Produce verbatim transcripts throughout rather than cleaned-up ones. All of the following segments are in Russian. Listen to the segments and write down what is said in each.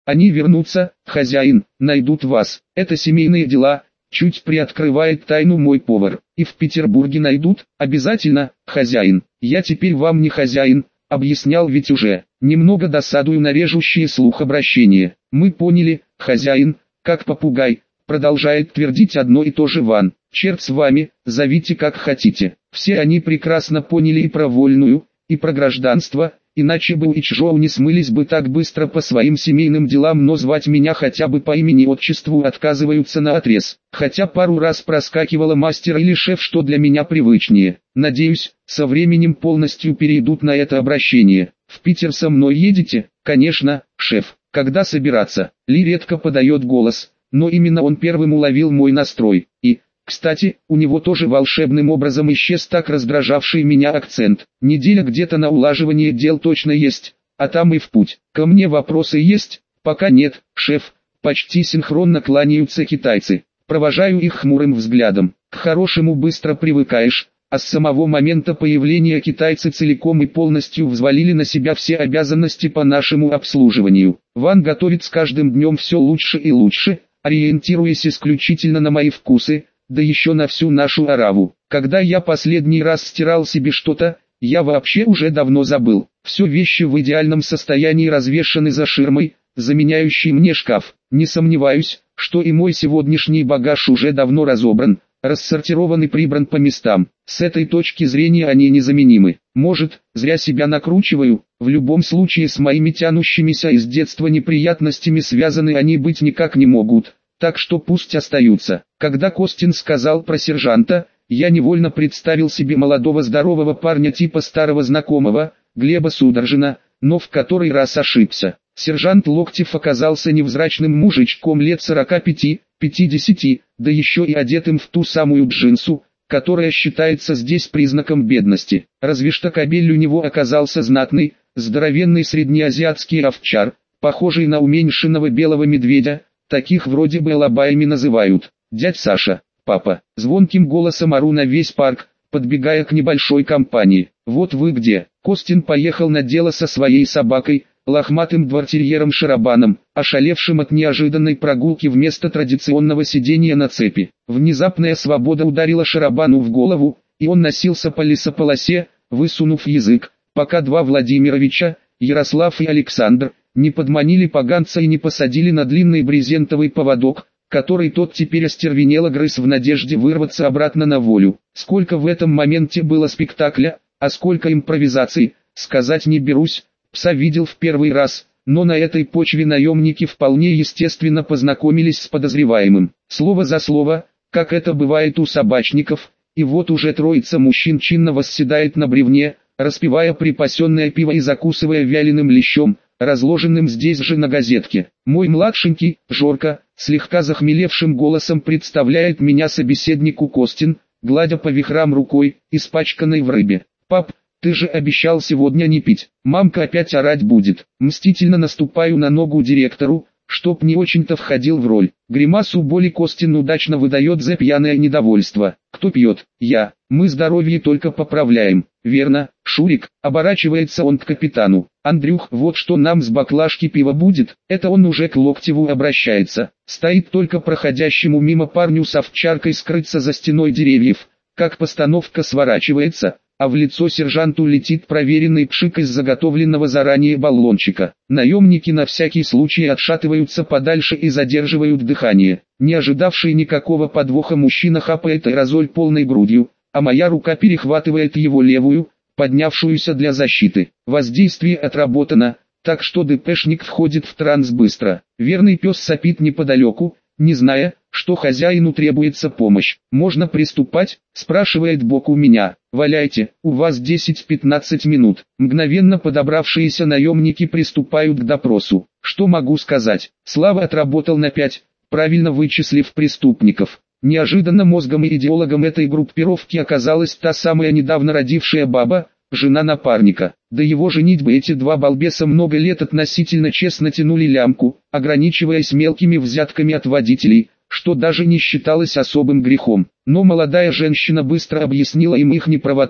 Они вернутся, хозяин, найдут вас. Это семейные дела, чуть приоткрывает тайну мой повар. И в Петербурге найдут, обязательно, хозяин. Я теперь вам не хозяин, объяснял ведь уже. Немного досадую на режущие слух обращение. Мы поняли, хозяин, как попугай, продолжает твердить одно и то же Ван. Черт с вами, зовите как хотите. Все они прекрасно поняли и про вольную, и про гражданство, иначе бы и Чжоу не смылись бы так быстро по своим семейным делам, но звать меня хотя бы по имени-отчеству отказываются наотрез. Хотя пару раз проскакивала мастер или шеф, что для меня привычнее. Надеюсь, со временем полностью перейдут на это обращение. В Питер со мной едете? Конечно, шеф. Когда собираться? Ли редко подает голос, но именно он первым уловил мой настрой. И, кстати, у него тоже волшебным образом исчез так раздражавший меня акцент. Неделя где-то на улаживание дел точно есть, а там и в путь. Ко мне вопросы есть? Пока нет, шеф. Почти синхронно кланяются китайцы. Провожаю их хмурым взглядом. К хорошему быстро привыкаешь, а с самого момента появления китайцы целиком и полностью взвалили на себя все обязанности по нашему обслуживанию. Ван готовит с каждым днем все лучше и лучше, ориентируясь исключительно на мои вкусы, да еще на всю нашу ораву. Когда я последний раз стирал себе что-то, я вообще уже давно забыл. Все вещи в идеальном состоянии развешаны за ширмой, заменяющей мне шкаф. Не сомневаюсь, что и мой сегодняшний багаж уже давно разобран, рассортирован и прибран по местам. С этой точки зрения они незаменимы. Может, зря себя накручиваю, в любом случае с моими тянущимися из детства неприятностями связаны они быть никак не могут. Так что пусть остаются. Когда Костин сказал про сержанта, я невольно представил себе молодого здорового парня типа старого знакомого, Глеба Судоржина, но в который раз ошибся. Сержант Локтев оказался невзрачным мужичком лет сорока пяти-пятидесяти, да еще и одетым в ту самую джинсу, которая считается здесь признаком бедности. Разве что кобель у него оказался знатный, здоровенный среднеазиатский овчар, похожий на уменьшенного белого медведя. Таких вроде бы алабаями называют. Дядь Саша, папа, звонким голосом ору на весь парк, подбегая к небольшой компании. Вот вы где. Костин поехал на дело со своей собакой, лохматым двортерьером Шарабаном, ошалевшим от неожиданной прогулки вместо традиционного сидения на цепи. Внезапная свобода ударила Шарабану в голову, и он носился по лесополосе, высунув язык, пока два Владимировича, Ярослав и Александр, не подманили поганца и не посадили на длинный брезентовый поводок, который тот теперь остервенело грыз в надежде вырваться обратно на волю. Сколько в этом моменте было спектакля, а сколько импровизаций, сказать не берусь. Пса видел в первый раз, но на этой почве наемники вполне естественно познакомились с подозреваемым. Слово за слово, как это бывает у собачников, и вот уже троица мужчин чинно восседает на бревне, распивая припасенное пиво и закусывая вяленым лещом, разложенным здесь же на газетке. Мой младшенький, Жорка, слегка захмелевшим голосом представляет меня собеседнику Костин, гладя по вихрам рукой, испачканной в рыбе. «Пап, ты же обещал сегодня не пить, мамка опять орать будет». Мстительно наступаю на ногу директору, чтоб не очень-то входил в роль. Гримасу боли Костин удачно выдает за пьяное недовольство. «Кто пьет? Я. Мы здоровье только поправляем». «Верно, Шурик», оборачивается он к капитану. «Андрюх, вот что нам с баклажки пива будет?» Это он уже к Локтеву обращается. Стоит только проходящему мимо парню с овчаркой скрыться за стеной деревьев, как постановка сворачивается, а в лицо сержанту летит проверенный пшик из заготовленного заранее баллончика. Наемники на всякий случай отшатываются подальше и задерживают дыхание. Не ожидавший никакого подвоха мужчина хапает аэрозоль полной грудью, а моя рука перехватывает его левую, поднявшуюся для защиты. Воздействие отработано, так что ДПшник входит в транс быстро. Верный пес сопит неподалеку, не зная, что хозяину требуется помощь. «Можно приступать?» – спрашивает Бог у меня. «Валяйте, у вас десять-пятнадцать минут». Мгновенно подобравшиеся наемники приступают к допросу. Что могу сказать? Слава отработал на пять, правильно вычислив преступников. Неожиданно мозгом и идеологом этой группировки оказалась та самая недавно родившая баба, жена напарника. До его женитьбы эти два балбеса много лет относительно честно тянули лямку, ограничиваясь мелкими взятками от водителей, что даже не считалось особым грехом. Но молодая женщина быстро объяснила им их неправоту,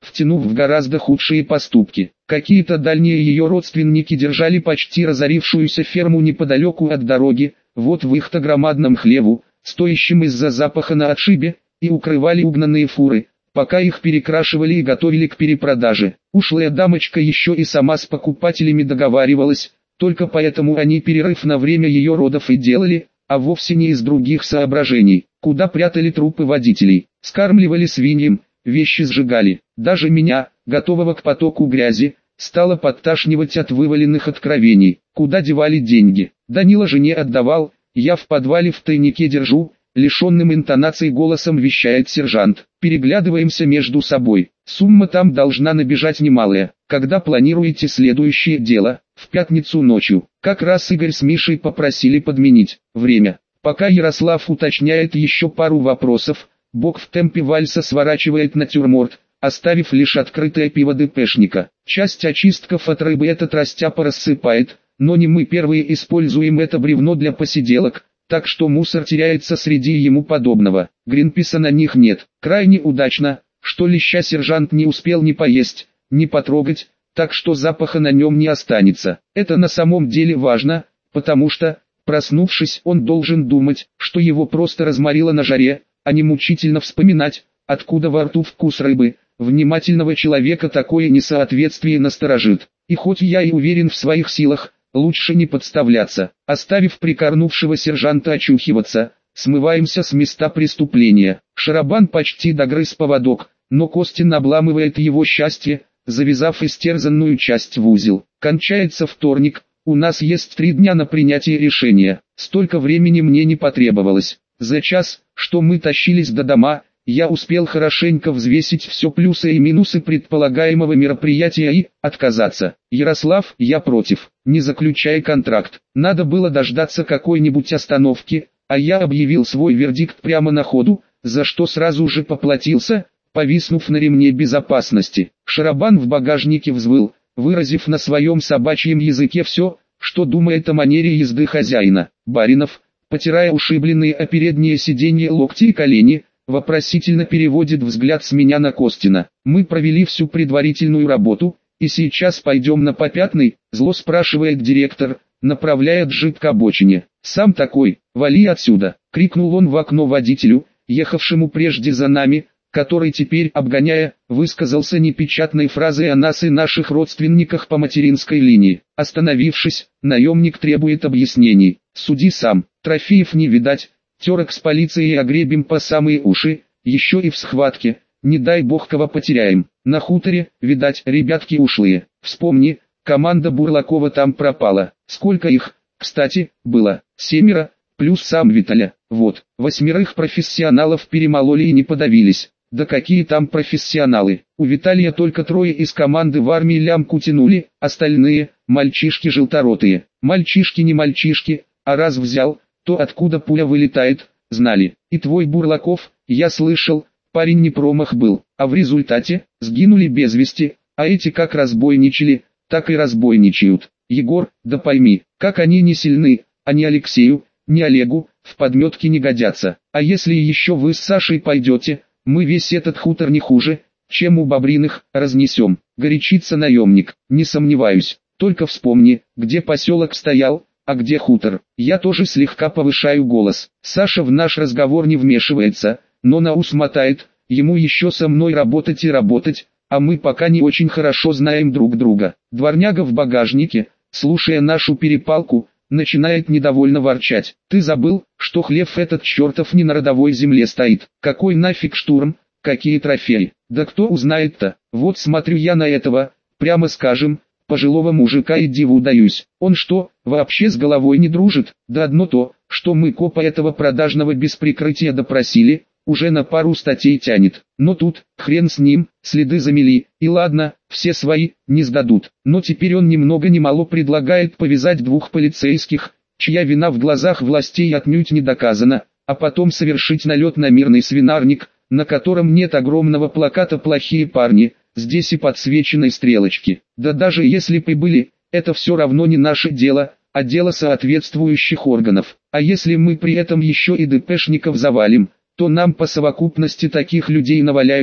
втянув в гораздо худшие поступки. Какие-то дальние ее родственники держали почти разорившуюся ферму неподалеку от дороги, вот в их-то громадном хлеву, стоящем из-за запаха на отшибе, и укрывали угнанные фуры, пока их перекрашивали и готовили к перепродаже. Ушлая дамочка еще и сама с покупателями договаривалась, только поэтому они перерыв на время ее родов и делали, а вовсе не из других соображений. Куда прятали трупы водителей, скармливали свиньям, вещи сжигали. Даже меня, готового к потоку грязи, стало подташнивать от вываленных откровений. Куда девали деньги? Данила жене отдавал, я в подвале в тайнике держу, лишенным интонаций голосом вещает сержант. Переглядываемся между собой. Сумма там должна набежать немалая. Когда планируете следующее дело? В пятницу ночью. Как раз Игорь с Мишей попросили подменить время. Пока Ярослав уточняет еще пару вопросов, Бог в темпе вальса сворачивает натюрморт, оставив лишь открытое пиво ДПшника. Часть очистков от рыбы этот растяпа рассыпает, но не мы первые используем это бревно для посиделок, так что мусор теряется среди ему подобного. Гринписа на них нет. Крайне удачно, что леща сержант не успел ни поесть, ни потрогать, так что запаха на нем не останется. Это на самом деле важно, потому что, проснувшись, он должен думать, что его просто разморило на жаре, а не мучительно вспоминать, откуда во рту вкус рыбы. Внимательного человека такое несоответствие насторожит. И хоть я и уверен в своих силах, лучше не подставляться. Оставив прикорнувшего сержанта очухиваться, смываемся с места преступления. Шарабан почти догрыз поводок, но Костин обламывает его счастье, завязав истерзанную часть в узел. Кончается вторник, у нас есть три дня на принятие решения. Столько времени мне не потребовалось. За час, что мы тащились до дома, я успел хорошенько взвесить все плюсы и минусы предполагаемого мероприятия и отказаться. Ярослав, я против, не заключай контракт. Надо было дождаться какой-нибудь остановки, а я объявил свой вердикт прямо на ходу, за что сразу же поплатился, повиснув на ремне безопасности. Шарабан в багажнике взвыл, выразив на своем собачьем языке все, что думает о манере езды хозяина. Баринов, потирая ушибленные о переднее сиденье локти и колени, вопросительно переводит взгляд с меня на Костина. Мы провели всю предварительную работу, и сейчас пойдем на попятный, зло спрашивает директор, направляя джип к обочине. Сам такой, вали отсюда, крикнул он в окно водителю, ехавшему прежде за нами, который теперь, обгоняя, высказался непечатной фразой о нас и наших родственниках по материнской линии. Остановившись, наемник требует объяснений. Суди сам, трофеев не видать. Терок с полицией огребем по самые уши, еще и в схватке, не дай бог кого потеряем. На хуторе, видать, ребятки ушлые. Вспомни, команда Бурлакова там пропала. Сколько их, кстати, было? Семеро, плюс сам Виталя. Вот, восьмерых профессионалов перемололи и не подавились. Да какие там профессионалы? У Виталия только трое из команды в армии лямку тянули, остальные – мальчишки желторотые. Мальчишки не мальчишки, а раз взял, то откуда пуля вылетает, знали. И твой Бурлаков, я слышал, парень не промах был, а в результате, сгинули без вести, а эти как разбойничали, так и разбойничают. Егор, да пойми, как они не сильны, а ни Алексею, ни Олегу, в подметке не годятся. А если еще вы с Сашей пойдете, мы весь этот хутор не хуже, чем у Бобриных, разнесем. Горячится наемник, не сомневаюсь, только вспомни, где поселок стоял, а где хутор. Я тоже слегка повышаю голос. Саша в наш разговор не вмешивается, но на ус мотает, ему еще со мной работать и работать, а мы пока не очень хорошо знаем друг друга. Дворняга в багажнике, слушая нашу перепалку, начинает недовольно ворчать. Ты забыл, что хлев этот чертов не на родовой земле стоит. Какой нафиг штурм, какие трофеи? Да кто узнает-то? Вот смотрю я на этого, прямо скажем, пожилого мужика и диву даюсь. Он что, вообще с головой не дружит? Да одно то, что мы копа этого продажного без прикрытия допросили, уже на пару статей тянет. Но тут, хрен с ним, следы замели, и ладно, все свои, не сдадут. Но теперь он ни много ни мало предлагает повязать двух полицейских, чья вина в глазах властей отнюдь не доказана, а потом совершить налет на мирный свинарник, на котором нет огромного плаката «Плохие парни», здесь и подсвеченной стрелочки. Да даже если бы были, это все равно не наше дело, а дело соответствующих органов. А если мы при этом еще и ДПшников завалим, то нам по совокупности таких людей наваляют,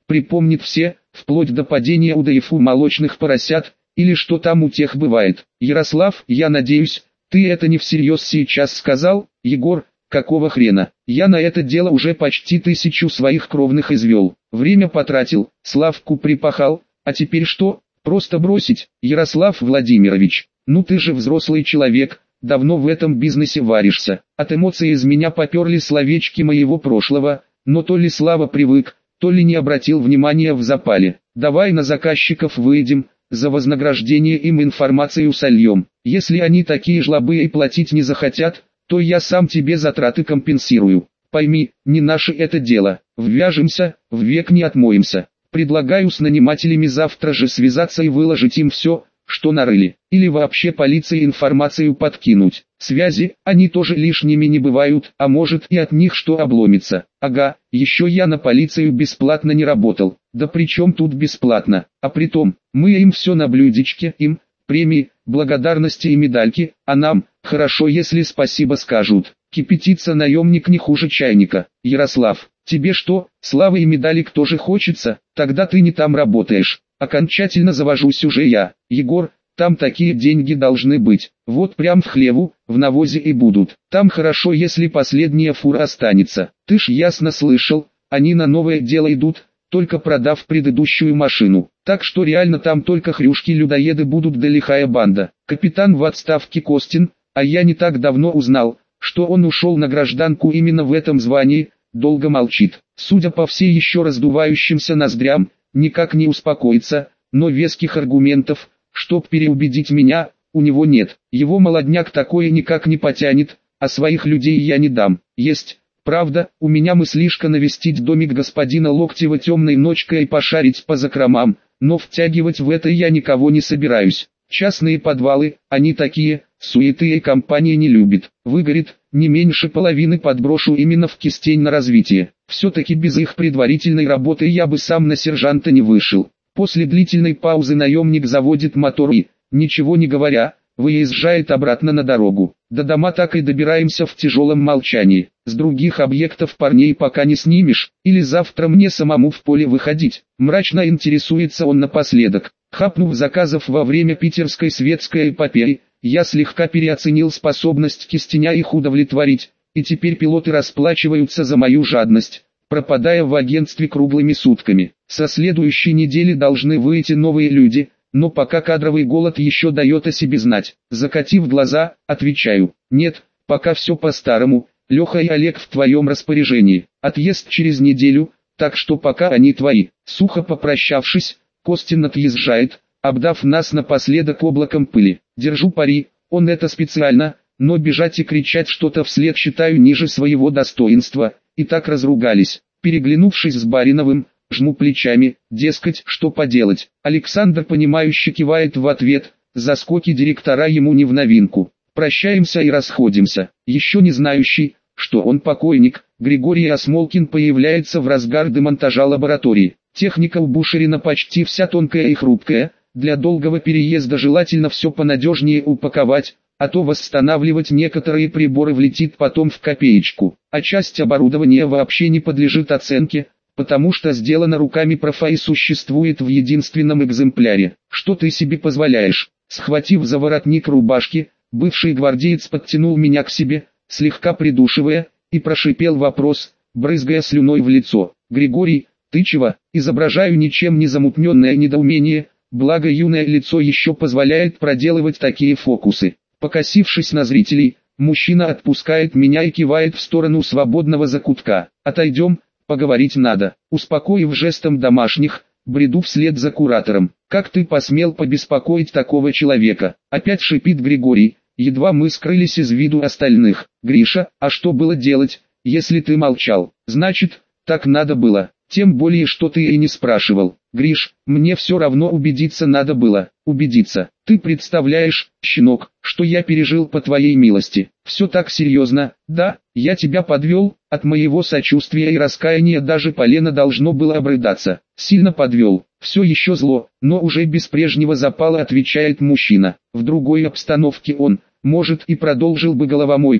припомнит все, вплоть до падения удаев у молочных поросят, или что там у тех бывает. Ярослав, я надеюсь, ты это не всерьез сейчас сказал? Егор, какого хрена? Я на это дело уже почти тысячу своих кровных извел. Время потратил, Славку припахал, а теперь что? Просто бросить? Ярослав Владимирович, ну ты же взрослый человек, давно в этом бизнесе варишься. От эмоций из меня поперли словечки моего прошлого, но то ли Слава привык, то ли не обратил внимания в запале. Давай на заказчиков выйдем, за вознаграждение им информацию сольем. Если они такие жлобы и платить не захотят, то я сам тебе затраты компенсирую. Пойми, не наше это дело, ввяжемся, ввек не отмоемся. Предлагаю с нанимателями завтра же связаться и выложить им все, что нарыли, или вообще полиции информацию подкинуть. Связи, они тоже лишними не бывают, а может и от них что обломится. Ага, еще я на полицию бесплатно не работал. Да при чем тут бесплатно? А притом, мы им все на блюдечке, им, премии, благодарности и медальки, а нам, хорошо если спасибо скажут. Кипятится наемник не хуже чайника. Ярослав, тебе что, славы и медалек тоже хочется? Тогда ты не там работаешь. Окончательно завожусь уже я. Егор, там такие деньги должны быть. Вот прям в хлеву, в навозе и будут. Там хорошо, если последняя фура останется. Ты ж ясно слышал, они на новое дело идут, только продав предыдущую машину. Так что реально там только хрюшки-людоеды будут да лихая банда. Капитан в отставке Костин, а я не так давно узнал, что он ушел на гражданку именно в этом звании, долго молчит. Судя по всей еще раздувающимся ноздрям, никак не успокоится, но веских аргументов, чтоб переубедить меня, у него нет. Его молодняк такое никак не потянет, а своих людей я не дам. Есть, правда, у меня мыслишка навестить домик господина Локтева темной ночкой и пошарить по закромам, но втягивать в это я никого не собираюсь. Частные подвалы, они такие, суеты и компания не любит. Выгорит, не меньше половины подброшу именно в кистень на развитие. Все-таки без их предварительной работы я бы сам на сержанта не вышел. После длительной паузы наемник заводит мотор и, ничего не говоря, выезжает обратно на дорогу. До дома так и добираемся в тяжелом молчании. С других объектов парней пока не снимешь, или завтра мне самому в поле выходить. Мрачно интересуется он напоследок. Хапнув заказов во время питерской светской эпопеи, я слегка переоценил способность кистеня их удовлетворить, и теперь пилоты расплачиваются за мою жадность, пропадая в агентстве круглыми сутками. Со следующей недели должны выйти новые люди, но пока кадровый голод еще дает о себе знать. Закатив глаза, отвечаю: нет, пока все по-старому, Леха и Олег в твоем распоряжении. Отъезд через неделю, так что пока они твои. Сухо попрощавшись, Костин отъезжает, обдав нас напоследок облаком пыли. Держу пари, он это специально, но бежать и кричать что-то вслед считаю ниже своего достоинства, и так разругались. Переглянувшись с Бариновым, жму плечами, дескать, что поделать. Александр понимающе кивает в ответ, заскоки директора ему не в новинку. Прощаемся и расходимся. Еще не знающий, что он покойник, Григорий Осмолкин появляется в разгар демонтажа лаборатории. Техника у Бушерина почти вся тонкая и хрупкая, для долгого переезда желательно все понадежнее упаковать, а то восстанавливать некоторые приборы влетит потом в копеечку. А часть оборудования вообще не подлежит оценке, потому что сделано руками профа и существует в единственном экземпляре. Что ты себе позволяешь? Схватив за воротник рубашки, бывший гвардеец подтянул меня к себе, слегка придушивая, и прошипел вопрос, брызгая слюной в лицо. Григорий, ты чего? Изображаю ничем не замутненное недоумение, благо юное лицо еще позволяет проделывать такие фокусы. Покосившись на зрителей, мужчина отпускает меня и кивает в сторону свободного закутка. Отойдем, поговорить надо. Успокоив жестом домашних, бреду вслед за куратором. Как ты посмел побеспокоить такого человека? Опять шипит Григорий, едва мы скрылись из виду остальных. Гриша, а что было делать, если ты молчал? Значит, так надо было. Тем более, что ты и не спрашивал. Гриш, мне все равно убедиться надо было. Убедиться. Ты представляешь, щенок, что я пережил по твоей милости. Все так серьезно. Да, я тебя подвел, от моего сочувствия и раскаяния даже полено должно было обрыдаться. Сильно подвел. Все еще зло, но уже без прежнего запала, отвечает мужчина. В другой обстановке он, может, и продолжил бы головомойку,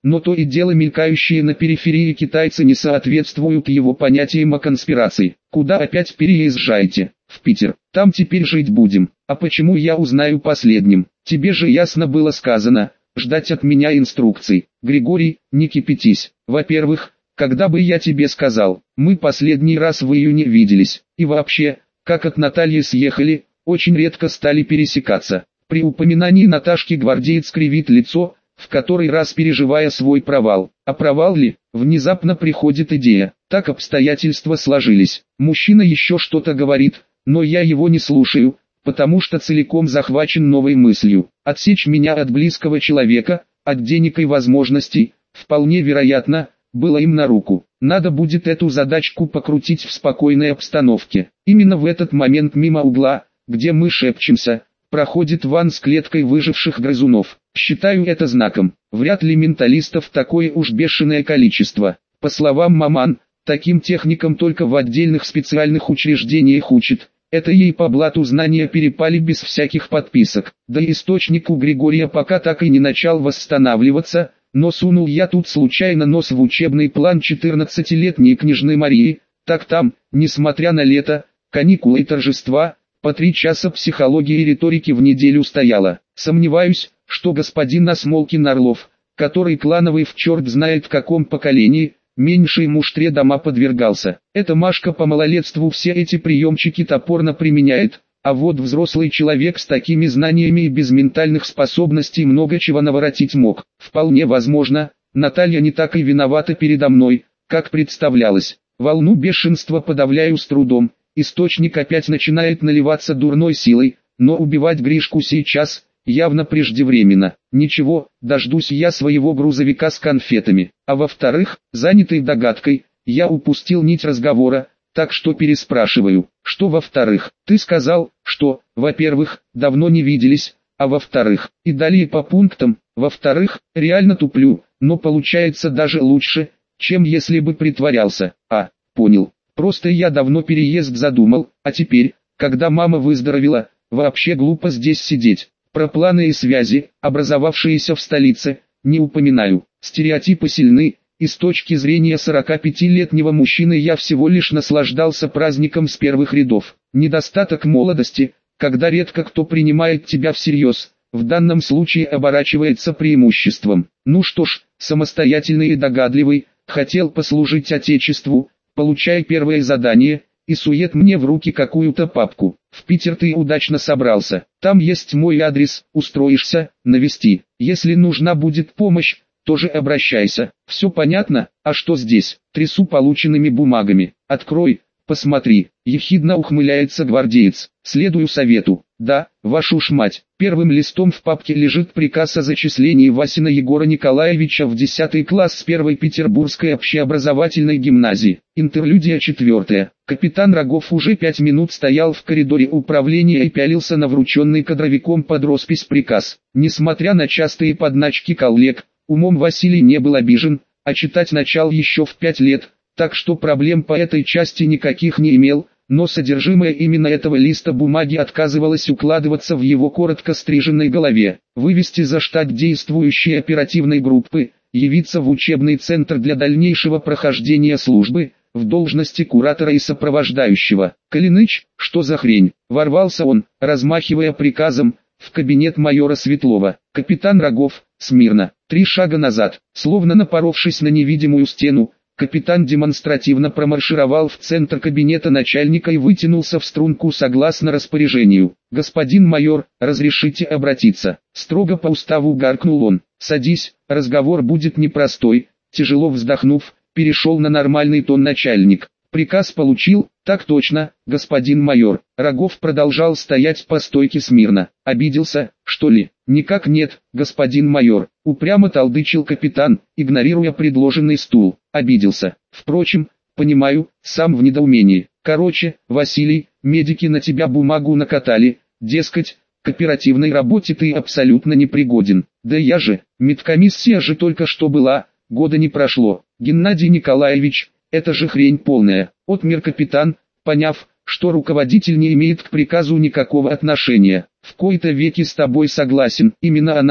но то и дело мелькающие на периферии китайцы не соответствуют его понятиям о конспирации. Куда опять переезжаете? В Питер. Там теперь жить будем. А почему я узнаю последним? Тебе же ясно было сказано, ждать от меня инструкций. Григорий, не кипятись. Во-первых, когда бы я тебе сказал, мы последний раз в июне виделись. И вообще, как от Натальи съехали, очень редко стали пересекаться. При упоминании Наташки гвардеец кривит лицо, в который раз переживая свой провал. А провал ли? Внезапно приходит идея. Так обстоятельства сложились. Мужчина еще что-то говорит, но я его не слушаю, потому что целиком захвачен новой мыслью. Отсечь меня от близкого человека, от денег и возможностей, вполне вероятно, было им на руку. Надо будет эту задачку покрутить в спокойной обстановке. Именно в этот момент мимо угла, где мы шепчемся, проходит ван с клеткой выживших грызунов. Считаю это знаком. Вряд ли менталистов такое уж бешеное количество. По словам маман, таким техникам только в отдельных специальных учреждениях учат. Это ей по блату знания перепали без всяких подписок. Да и источник у Григория пока так и не начал восстанавливаться, но сунул я тут случайно нос в учебный план четырнадцатилетней княжны Марии. Так там, несмотря на лето, каникулы и торжества, по три часа психологии и риторики в неделю стояло. Сомневаюсь, что господин Осмолкин Орлов, который клановый в черт знает каком поколении, меньшей муштре дома подвергался. Эта Машка по малолетству все эти приемчики топорно применяет, а вот взрослый человек с такими знаниями и без ментальных способностей много чего наворотить мог. Вполне возможно, Наталья не так и виновата передо мной, как представлялось. Волну бешенства подавляю с трудом, источник опять начинает наливаться дурной силой, но убивать Гришку сейчас явно преждевременно. Ничего, дождусь я своего грузовика с конфетами. А во-вторых, занятый догадкой, я упустил нить разговора, так что переспрашиваю. Что во-вторых? Ты сказал, что, во-первых, давно не виделись, а во-вторых, и далее по пунктам. Во-вторых, реально туплю, но получается даже лучше, чем если бы притворялся. А, понял. Просто я давно переезд задумал, а теперь, когда мама выздоровела, вообще глупо здесь сидеть. Про планы и связи, образовавшиеся в столице, не упоминаю. Стереотипы сильны, и с точки зрения сорокапятилетнего мужчины я всего лишь наслаждался праздником с первых рядов. Недостаток молодости, когда редко кто принимает тебя всерьез, в данном случае оборачивается преимуществом. Ну что ж, самостоятельный и догадливый, хотел послужить Отечеству, получай первое задание, и сует мне в руки какую-то папку. В Питер ты удачно собрался, там есть мой адрес, устроишься, навести. Если нужна будет помощь, тоже обращайся. Все понятно? А что здесь? Трясу полученными бумагами. Открой, посмотри. Ехидно ухмыляется гвардеец. Следую совету. Да, вашу ж мать. Первым листом в папке лежит приказ о зачислении Васина Егора Николаевича в десятый класс с первой Петербургской общеобразовательной гимназии. Интерлюдия четвертая. Капитан Рогов уже пять минут стоял в коридоре управления и пялился на врученный кадровиком под роспись приказ. Несмотря на частые подначки коллег, умом Василий не был обижен, а читать начал еще в пять лет, так что проблем по этой части никаких не имел, но содержимое именно этого листа бумаги отказывалось укладываться в его коротко стриженной голове. Вывести за штат действующей оперативной группы, явиться в учебный центр для дальнейшего прохождения службы, в должности куратора и сопровождающего. Калиныч, что за хрень? Ворвался он, размахивая приказом, в кабинет майора Светлова. Капитан Рогов, смирно. Три шага назад, словно напоровшись на невидимую стену, капитан демонстративно промаршировал в центр кабинета начальника и вытянулся в струнку согласно распоряжению. «Господин майор, разрешите обратиться?» Строго по уставу гаркнул он. «Садись, разговор будет непростой», тяжело вздохнув, перешел на нормальный тон начальник. «Приказ получил?» «Так точно, господин майор». Рогов продолжал стоять по стойке смирно. «Обиделся, что ли?» «Никак нет, господин майор», упрямо толдычил капитан, игнорируя предложенный стул. «Обиделся. Впрочем, понимаю, сам в недоумении. Короче, Василий, медики на тебя бумагу накатали, дескать, к оперативной работе ты абсолютно непригоден. Да я же, медкомиссия же только что была, года не прошло. Геннадий Николаевич, это же хрень полная». Отмер капитан, поняв, что руководитель не имеет к приказу никакого отношения. «В кои-то веки с тобой согласен, именно она,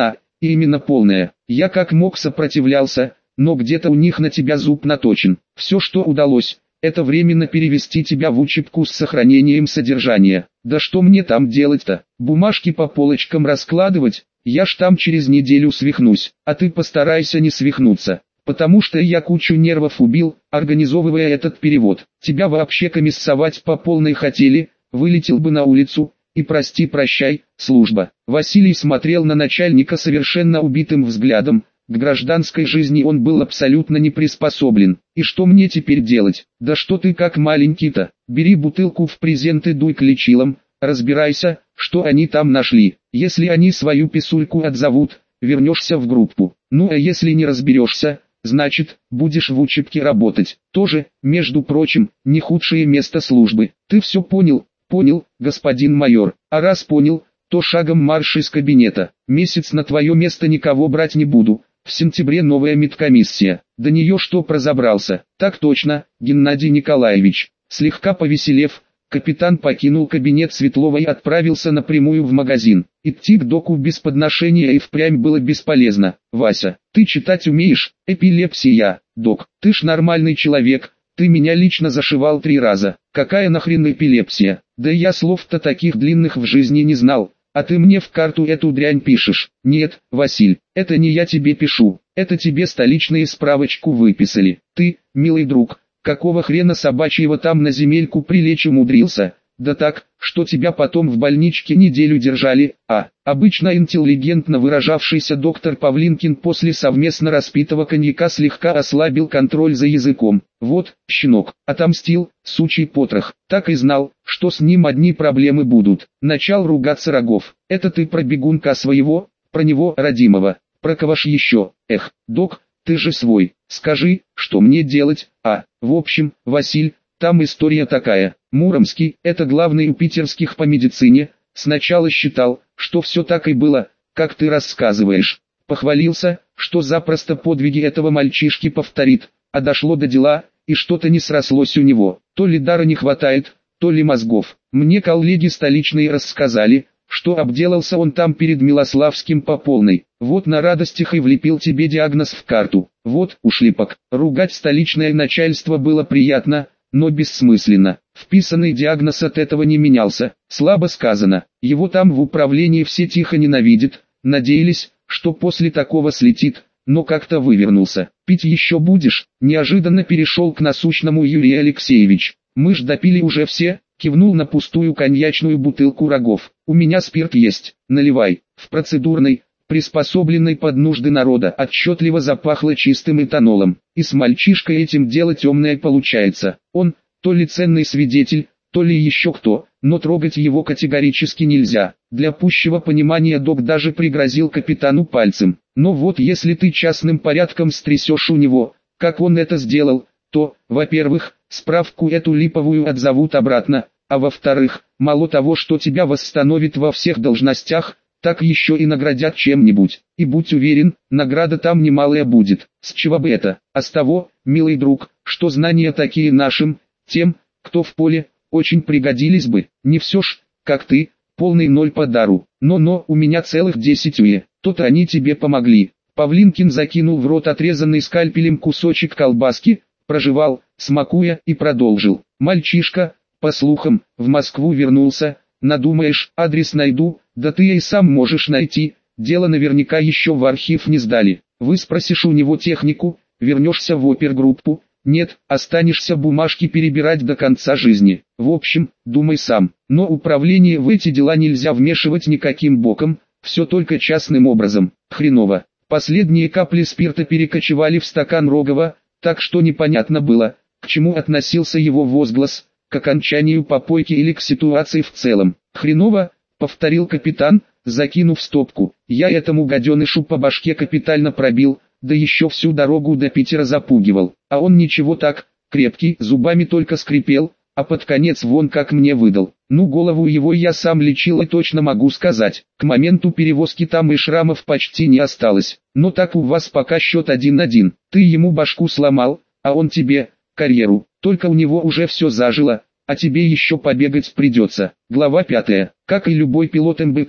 и именно полная. Я как мог сопротивлялся, но где-то у них на тебя зуб наточен. Все, что удалось, это временно перевести тебя в учебку с сохранением содержания. Да что мне там делать-то? Бумажки по полочкам раскладывать? Я ж там через неделю свихнусь, а ты постарайся не свихнуться, потому что я кучу нервов убил, организовывая этот перевод. Тебя вообще комиссовать по полной хотели, вылетел бы на улицу, и прости-прощай, служба. Василий смотрел на начальника совершенно убитым взглядом. К гражданской жизни он был абсолютно не приспособлен. И что мне теперь делать? Да что ты как маленький-то? Бери бутылку в презент и дуй к лечилам, разбирайся, что они там нашли. Если они свою писульку отзовут, вернешься в группу. Ну а если не разберешься, значит, будешь в учебке работать. Тоже, между прочим, не худшее место службы. Ты все понял? Понял, господин майор. А раз понял, то шагом марш из кабинета. Месяц на твое место никого брать не буду. В сентябре новая медкомиссия. До нее что разобрался? Так точно, Геннадий Николаевич. Слегка повеселев, капитан покинул кабинет Светлова и отправился напрямую в магазин. Идти к доку без подношения и впрямь было бесполезно. Вася, ты читать умеешь? Эпилепсия. Док, ты ж нормальный человек. Ты меня лично зашивал три раза. Какая нахрен эпилепсия? Да я слов-то таких длинных в жизни не знал. А ты мне в карту эту дрянь пишешь? Нет, Василь, это не я тебе пишу. Это тебе столичные справочку выписали. Ты, милый друг, какого хрена собачьего там на земельку прилечь умудрился? Да так, что тебя потом в больничке неделю держали, а, обычно интеллигентно выражавшийся доктор Павлинкин после совместно распитого коньяка слегка ослабил контроль за языком. Вот, щенок, отомстил, сучий потрох, так и знал, что с ним одни проблемы будут. Начал ругаться Рогов. Это ты про бегунка своего, про него, родимого, про кого ж еще? Эх, док, ты же свой, скажи, что мне делать? А, в общем, Василь, там история такая. Муромский, это главный у питерских по медицине, сначала считал, что все так и было, как ты рассказываешь. Похвалился, что запросто подвиги этого мальчишки повторит, а дошло до дела, и что-то не срослось у него. То ли дара не хватает, то ли мозгов. Мне коллеги столичные рассказали, что обделался он там перед Милославским по полной. Вот на радостях и влепил тебе диагноз в карту. Вот, ушлепок. Ругать столичное начальство было приятно, но бессмысленно. Вписанный диагноз от этого не менялся. Слабо сказано. Его там в управлении все тихо ненавидят. Надеялись, что после такого слетит, но как-то вывернулся. Пить еще будешь? Неожиданно перешел к насущному Юрий Алексеевич. Мы ж допили уже все, кивнул на пустую коньячную бутылку Рогов. У меня спирт есть, наливай. В процедурной, приспособленной под нужды народа, отчетливо запахло чистым этанолом. И с мальчишкой этим дело темное получается. Он, то ли ценный свидетель, то ли еще кто, но трогать его категорически нельзя. Для пущего понимания док даже пригрозил капитану пальцем. Но вот если ты частным порядком стрясешь у него, как он это сделал, то, во-первых, справку эту липовую отзовут обратно, а во-вторых, мало того, что тебя восстановит во всех должностях, так еще и наградят чем-нибудь. И будь уверен, награда там немалая будет. С чего бы это? А с того, милый друг, что знания такие нашим, тем, кто в поле, очень пригодились бы. Не все ж, как ты, полный ноль по дару. Но-но, у меня целых десять уе. То-то они тебе помогли. Павлинкин закинул в рот отрезанный скальпелем кусочек колбаски, прожевал, смакуя, и продолжил. Мальчишка, по слухам, в Москву вернулся. Надумаешь, адрес найду, да ты и сам можешь найти. Дело наверняка еще в архив не сдали. Выспросишь у него технику, вернешься в опергруппу. Нет, останешься бумажки перебирать до конца жизни. В общем, думай сам. Но управление в эти дела нельзя вмешивать никаким боком, все только частным образом. Хреново. Последние капли спирта перекочевали в стакан Рогова, так что непонятно было, к чему относился его возглас, к окончанию попойки или к ситуации в целом. «Хреново», — повторил капитан, закинув стопку. «Я этому гаденышу по башке капитально пробил, да еще всю дорогу до Питера запугивал. А он ничего так, крепкий, зубами только скрипел, а под конец вон как мне выдал. Ну, голову его я сам лечил и точно могу сказать. К моменту перевозки там и шрамов почти не осталось. Но так у вас пока счет один-один. Ты ему башку сломал, а он тебе карьеру. Только у него уже все зажило, а тебе еще побегать придется». Глава пятая. Как и любой пилот эм бэ ка,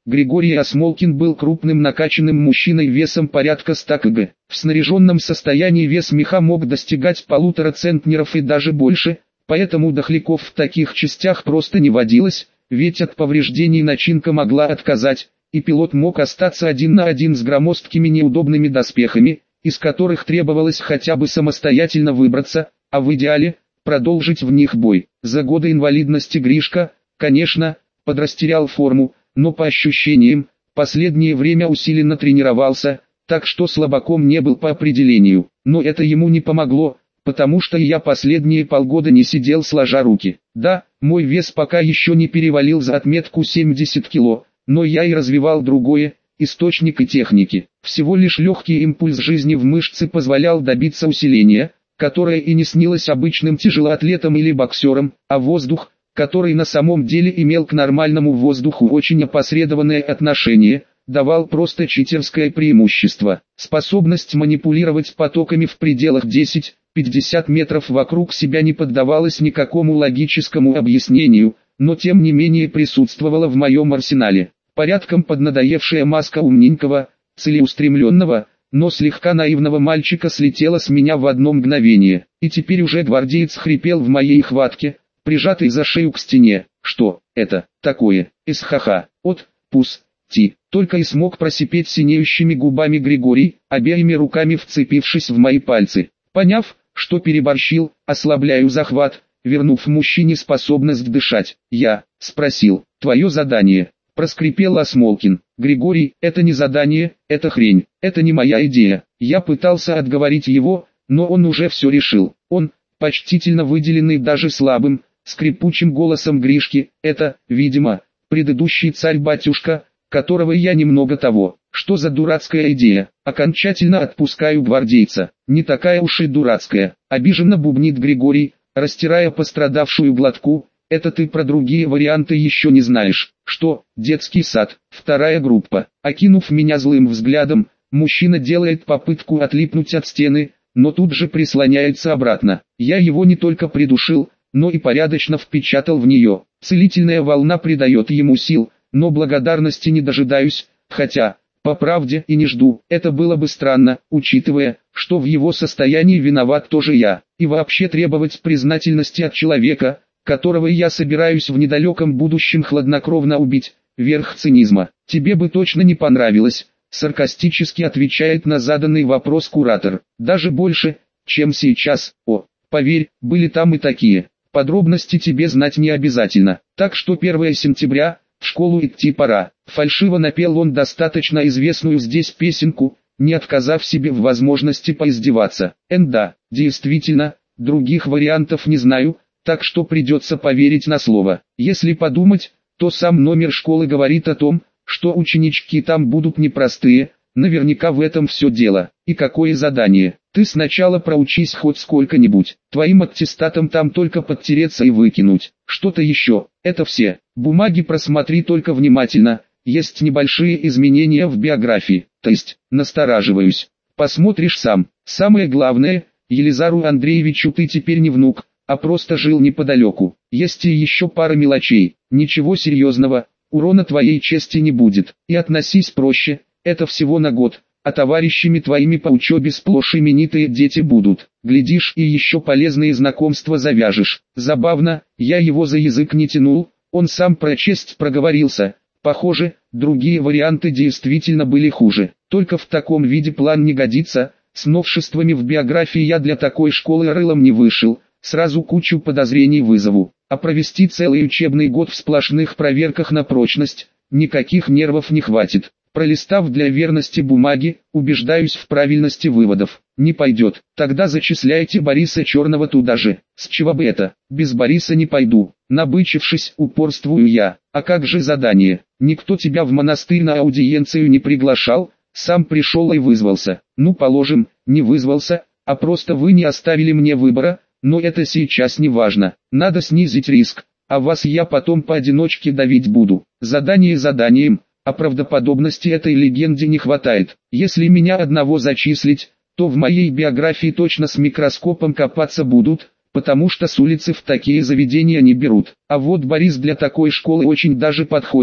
Григорий Осмолкин был крупным накачанным мужчиной весом порядка ста килограмм. В снаряженном состоянии вес меха мог достигать полутора центнеров и даже больше, поэтому дохляков в таких частях просто не водилось, ведь от повреждений начинка могла отказать, и пилот мог остаться один на один с громоздкими неудобными доспехами, из которых требовалось хотя бы самостоятельно выбраться, а в идеале продолжить в них бой. За годы инвалидности Гришка, конечно, подрастерял форму, но по ощущениям, последнее время усиленно тренировался, так что слабаком не был по определению. Но это ему не помогло, потому что я последние полгода не сидел сложа руки. Да, мой вес пока еще не перевалил за отметку семьдесят килограмм, но я и развивал другое, источник и техники. Всего лишь легкий импульс жизни в мышцы позволял добиться усиления, которое и не снилось обычным тяжелоатлетам или боксерам, а воздух, который на самом деле имел к нормальному воздуху очень опосредованное отношение, давал просто читерское преимущество. Способность манипулировать потоками в пределах десять-пятьдесят метров вокруг себя не поддавалась никакому логическому объяснению, но тем не менее присутствовала в моем арсенале. Порядком поднадоевшая маска умненького, целеустремленного, но слегка наивного мальчика слетела с меня в одно мгновение, и теперь уже гвардеец хрипел в моей хватке, прижатый за шею к стене. Что это такое? Эсхаха, от, пус, ти, только и смог просипеть синеющими губами Григорий, обеими руками вцепившись в мои пальцы. Поняв, что переборщил, ослабляю захват, вернув мужчине способность дышать. Я спросил: твое задание? Проскрипел Осмолкин. Григорий, это не задание, это хрень, это не моя идея. Я пытался отговорить его, но он уже все решил. Он, почтительно выделенный даже слабым, скрипучим голосом Гришки, это, видимо, предыдущий царь-батюшка, которого я немного того. Что за дурацкая идея? Окончательно отпускаю гвардейца. Не такая уж и дурацкая. Обиженно бубнит Григорий, растирая пострадавшую глотку. Это ты про другие варианты еще не знаешь. Что, детский сад, вторая группа. Окинув меня злым взглядом, мужчина делает попытку отлипнуть от стены, но тут же прислоняется обратно. Я его не только придушил, но и порядочно впечатал в нее. Целительная волна придает ему сил, но благодарности не дожидаюсь, хотя, по правде, и не жду. Это было бы странно, учитывая, что в его состоянии виноват тоже я. И вообще требовать признательности от человека, которого я собираюсь в недалеком будущем хладнокровно убить, верх цинизма. Тебе бы точно не понравилось, саркастически отвечает на заданный вопрос куратор. Даже больше, чем сейчас. О, поверь, были там и такие. Подробности тебе знать не обязательно. Так что первое сентября, в школу идти пора. Фальшиво напел он достаточно известную здесь песенку, не отказав себе в возможности поиздеваться. Энда, действительно, других вариантов не знаю, так что придется поверить на слово. Если подумать, то сам номер школы говорит о том, что ученички там будут непростые, наверняка в этом все дело. И какое задание? Ты сначала проучись хоть сколько-нибудь, твоим аттестатом там только подтереться и выкинуть. Что-то еще, это все. Бумаги просмотри только внимательно, есть небольшие изменения в биографии, то есть, настораживаюсь. Посмотришь сам. Самое главное, Елизару Андреевичу ты теперь не внук, а просто жил неподалеку. Есть и еще пара мелочей, ничего серьезного, урона твоей чести не будет. И относись проще, это всего на год, а товарищами твоими по учебе сплошь именитые дети будут. Глядишь, и еще полезные знакомства завяжешь. Забавно, я его за язык не тянул, он сам про честь проговорился. Похоже, другие варианты действительно были хуже. Только в таком виде план не годится, с новшествами в биографии я для такой школы рылом не вышел. Сразу кучу подозрений вызову, а провести целый учебный год в сплошных проверках на прочность, никаких нервов не хватит. Пролистав для верности бумаги, убеждаюсь в правильности выводов. Не пойдет, тогда зачисляйте Бориса Черного туда же. С чего бы это? Без Бориса не пойду. Набычившись, упорствую я. А как же задание? Никто тебя в монастырь на аудиенцию не приглашал, сам пришел и вызвался. Ну положим, не вызвался, а просто вы не оставили мне выбора. Но это сейчас не важно, надо снизить риск, а вас я потом поодиночке давить буду. Задание заданием, а правдоподобности этой легенде не хватает. Если меня одного зачислить, то в моей биографии точно с микроскопом копаться будут, потому что с улицы в такие заведения не берут. А вот Борис для такой школы очень даже подходит,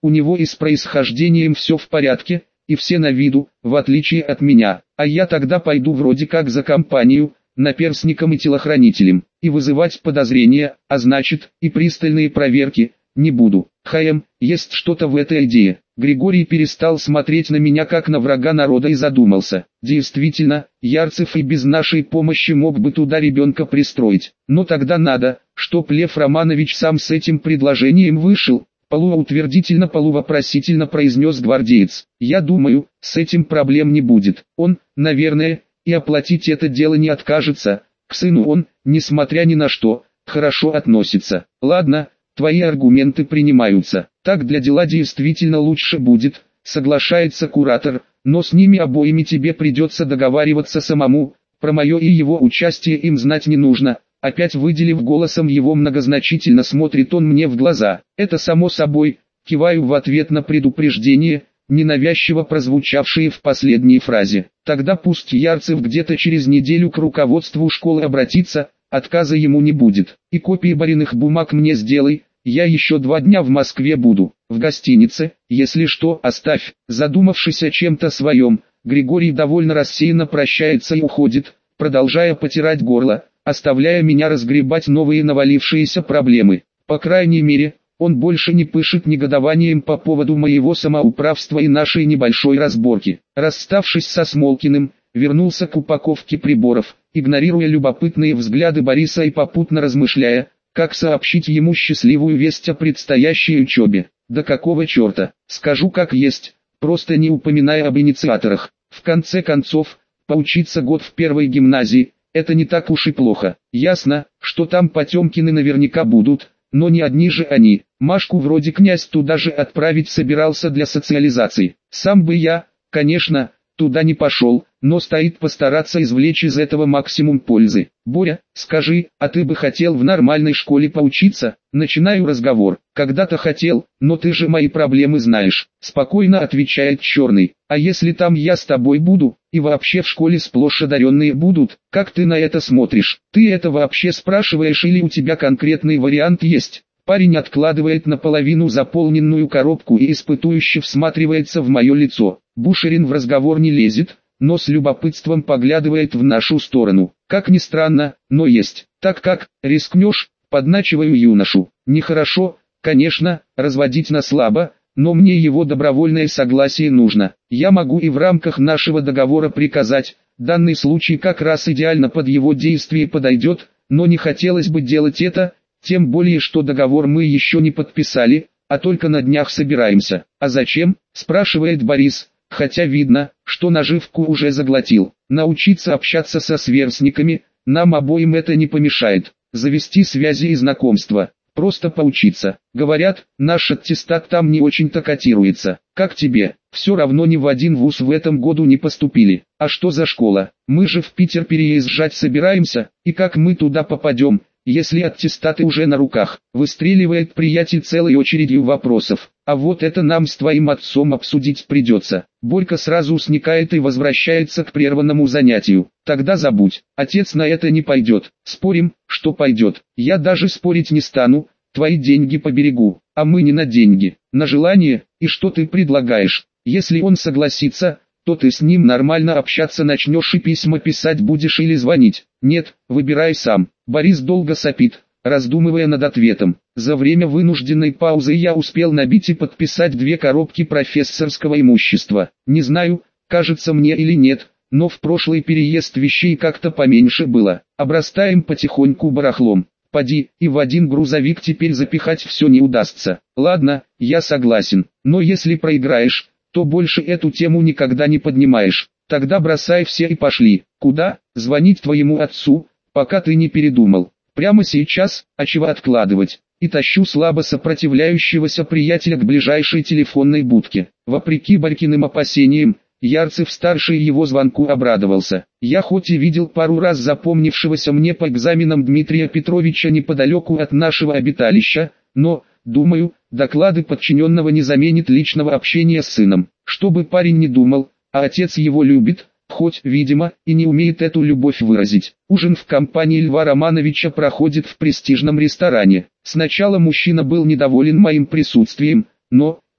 у него и с происхождением все в порядке, и все на виду, в отличие от меня, а я тогда пойду вроде как за компанию, наперсником и телохранителем, и вызывать подозрения, а значит, и пристальные проверки, не буду. Хм, есть что-то в этой идее. Григорий перестал смотреть на меня как на врага народа и задумался. Действительно, Ярцев и без нашей помощи мог бы туда ребенка пристроить. Но тогда надо, чтоб Лев Романович сам с этим предложением вышел. Полуутвердительно полувопросительно произнес гвардеец. Я думаю, с этим проблем не будет. Он, наверное, и оплатить это дело не откажется. К сыну он, несмотря ни на что, хорошо относится. Ладно, твои аргументы принимаются. Так для дела действительно лучше будет, соглашается куратор, но с ними обоими тебе придется договариваться самому. Про мое и его участие им знать не нужно. Опять выделив голосом его многозначительно смотрит он мне в глаза. Это само собой, киваю в ответ на предупреждение, ненавязчиво прозвучавшие в последней фразе. Тогда пусть Ярцев где-то через неделю к руководству школы обратится, отказа ему не будет. И копии Бариных бумаг мне сделай, я еще два дня в Москве буду. В гостинице, если что, оставь. Задумавшись о чем-то своем, Григорий довольно рассеянно прощается и уходит, продолжая потирать горло, оставляя меня разгребать новые навалившиеся проблемы. По крайней мере, он больше не пышет негодованием по поводу моего самоуправства и нашей небольшой разборки. Расставшись со Смолкиным, вернулся к упаковке приборов, игнорируя любопытные взгляды Бориса и попутно размышляя, как сообщить ему счастливую весть о предстоящей учебе. Да какого черта, скажу как есть, просто не упоминая об инициаторах. В конце концов, поучиться год в первой гимназии, это не так уж и плохо. Ясно, что там Потемкины наверняка будут, но не одни же они. Машку вроде князь туда же отправить собирался для социализации. Сам бы я, конечно, туда не пошел, но стоит постараться извлечь из этого максимум пользы. Боря, скажи, а ты бы хотел в нормальной школе поучиться? Начинаю разговор. Когда-то хотел, но ты же мои проблемы знаешь. Спокойно отвечает Черный. А если там я с тобой буду, и вообще в школе сплошь одаренные будут, как ты на это смотришь? Ты это вообще спрашиваешь или у тебя конкретный вариант есть? Парень откладывает наполовину заполненную коробку и испытующе всматривается в мое лицо. Бушерин в разговор не лезет, но с любопытством поглядывает в нашу сторону. Как ни странно, но есть. Так как, рискнешь, подначиваю юношу. Нехорошо, конечно, разводить на слабо, но мне его добровольное согласие нужно. Я могу и в рамках нашего договора приказать, данный случай как раз идеально под его действие подойдет, но не хотелось бы делать это, тем более что договор мы еще не подписали, а только на днях собираемся. А зачем, спрашивает Борис, хотя видно, что наживку уже заглотил. Научиться общаться со сверстниками, нам обоим это не помешает. Завести связи и знакомства, просто поучиться. Говорят, наш аттестат там не очень-то котируется. Как тебе? Все равно ни в один вуз в этом году не поступили. А что за школа? Мы же в Питер переезжать собираемся, и как мы туда попадем, если аттестаты уже на руках? Выстреливает приятель целой очередью вопросов. А вот это нам с твоим отцом обсудить придется. Борька сразу сникает и возвращается к прерванному занятию. Тогда забудь, отец на это не пойдет. Спорим, что пойдет. Я даже спорить не стану, твои деньги поберегу, а мы не на деньги, на желание. И что ты предлагаешь? Если он согласится, то ты с ним нормально общаться начнешь и письма писать будешь или звонить. Нет, выбирай сам. Борис долго сопит, раздумывая над ответом. За время вынужденной паузы я успел набить и подписать две коробки профессорского имущества. Не знаю, кажется мне или нет, но в прошлый переезд вещей как-то поменьше было. Обрастаем потихоньку барахлом. Поди, и в один грузовик теперь запихать все не удастся. Ладно, я согласен, но если проиграешь, то больше эту тему никогда не поднимаешь. Тогда бросай все и пошли. Куда? Звонить твоему отцу, пока ты не передумал. Прямо сейчас, а чего откладывать? И тащу слабо сопротивляющегося приятеля к ближайшей телефонной будке. Вопреки Борькиным опасениям, Ярцев-старший его звонку обрадовался. Я хоть и видел пару раз запомнившегося мне по экзаменам Дмитрия Петровича неподалеку от нашего обиталища, но, думаю, доклады подчиненного не заменит личного общения с сыном. Чтобы парень не думал, а отец его любит, хоть, видимо, и не умеет эту любовь выразить. Ужин в компании Льва Романовича проходит в престижном ресторане. Сначала мужчина был недоволен моим присутствием, но,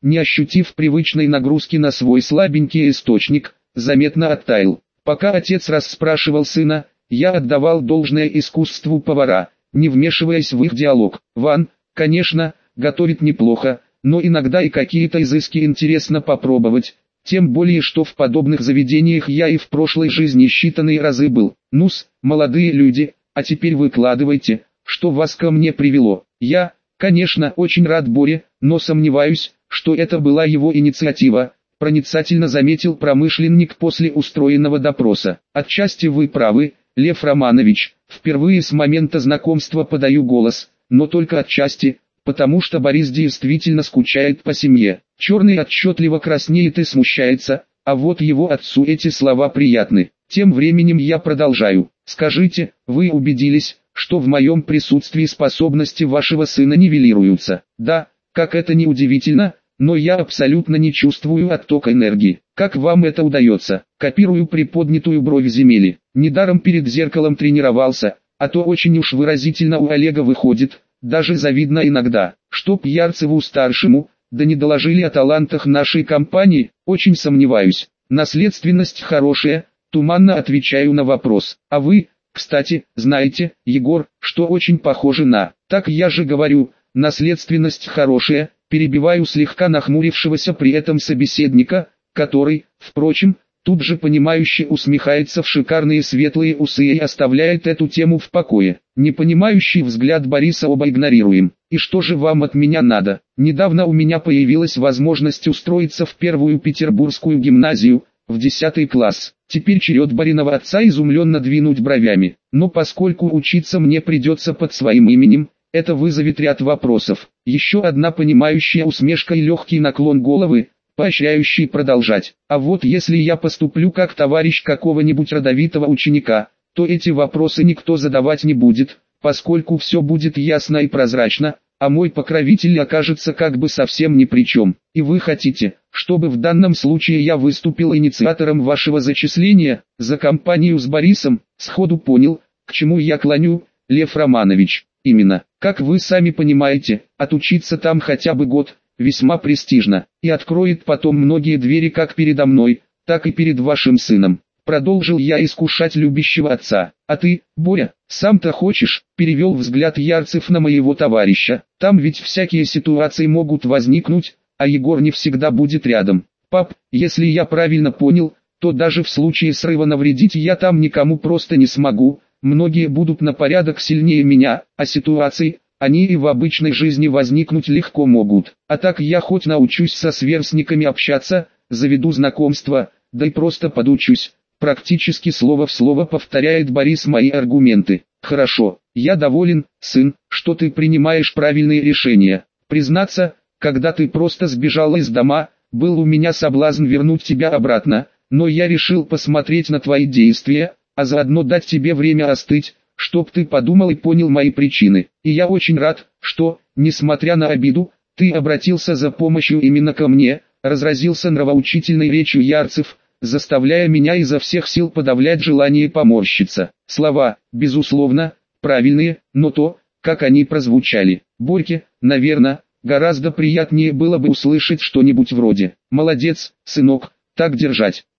не ощутив привычной нагрузки на свой слабенький источник, заметно оттаял. Пока отец расспрашивал сына, я отдавал должное искусству повара, не вмешиваясь в их диалог. Ван, конечно, готовит неплохо, но иногда и какие-то изыски интересно попробовать, тем более что в подобных заведениях я и в прошлой жизни считанные разы был. Ну-с, молодые люди, а теперь выкладывайте, что вас ко мне привело. Я, конечно, очень рад Боре, но сомневаюсь, что это была его инициатива, проницательно заметил промышленник после устроенного допроса. Отчасти вы правы, Лев Романович, впервые с момента знакомства подаю голос, но только отчасти, потому что Борис действительно скучает по семье. Черный отчетливо краснеет и смущается, а вот его отцу эти слова приятны. Тем временем я продолжаю. Скажите, вы убедились, что в моем присутствии способности вашего сына нивелируются? Да, как это ни удивительно, но я абсолютно не чувствую оттока энергии. Как вам это удается? Копирую приподнятую бровь Земели. Недаром перед зеркалом тренировался, а то очень уж выразительно у Олега выходит, даже завидно иногда. Чтоб Ярцеву-старшему, да не доложили о талантах нашей компании, очень сомневаюсь. Наследственность хорошая, туманно отвечаю на вопрос. А вы, кстати, знаете, Егор, что очень похоже на... Так я же говорю, наследственность хорошая, перебиваю слегка нахмурившегося при этом собеседника, который, впрочем, тут же понимающе усмехается в шикарные светлые усы и оставляет эту тему в покое. Непонимающий взгляд Бориса оба игнорируем. И что же вам от меня надо? Недавно у меня появилась возможность устроиться в первую петербургскую гимназию, в десятый класс. Теперь черед Бориного отца изумленно двинуть бровями. Но поскольку учиться мне придется под своим именем, это вызовет ряд вопросов. Еще одна понимающая усмешка и легкий наклон головы, поощряющий продолжать. А вот если я поступлю как товарищ какого-нибудь родовитого ученика, то эти вопросы никто задавать не будет, поскольку все будет ясно и прозрачно, а мой покровитель окажется как бы совсем ни при чем. И вы хотите, чтобы в данном случае я выступил инициатором вашего зачисления, за компанию с Борисом? Сходу понял, к чему я клоню, Лев Романович. Именно, как вы сами понимаете, отучиться там хотя бы год, весьма престижно, и откроет потом многие двери как передо мной, так и перед вашим сыном. Продолжил я искушать любящего отца. А ты, Боря, сам-то хочешь? Перевел взгляд Ярцев на моего товарища. Там ведь всякие ситуации могут возникнуть, а Егор не всегда будет рядом. Пап, если я правильно понял, то даже в случае срыва навредить я там никому просто не смогу. Многие будут на порядок сильнее меня, а ситуации, они и в обычной жизни возникнуть легко могут. А так я хоть научусь со сверстниками общаться, заведу знакомства, да и просто подучусь. Практически слово в слово повторяет Борис мои аргументы. Хорошо, я доволен, сын, что ты принимаешь правильные решения. Признаться, когда ты просто сбежал из дома, был у меня соблазн вернуть тебя обратно, но я решил посмотреть на твои действия, а заодно дать тебе время остыть, чтоб ты подумал и понял мои причины. И я очень рад, что, несмотря на обиду, ты обратился за помощью именно ко мне, разразился нравоучительной речью Ярцев, заставляя меня изо всех сил подавлять желание поморщиться. Слова, безусловно, правильные, но то, как они прозвучали. Борьке, наверное, гораздо приятнее было бы услышать что-нибудь вроде «Молодец, сынок, так держать».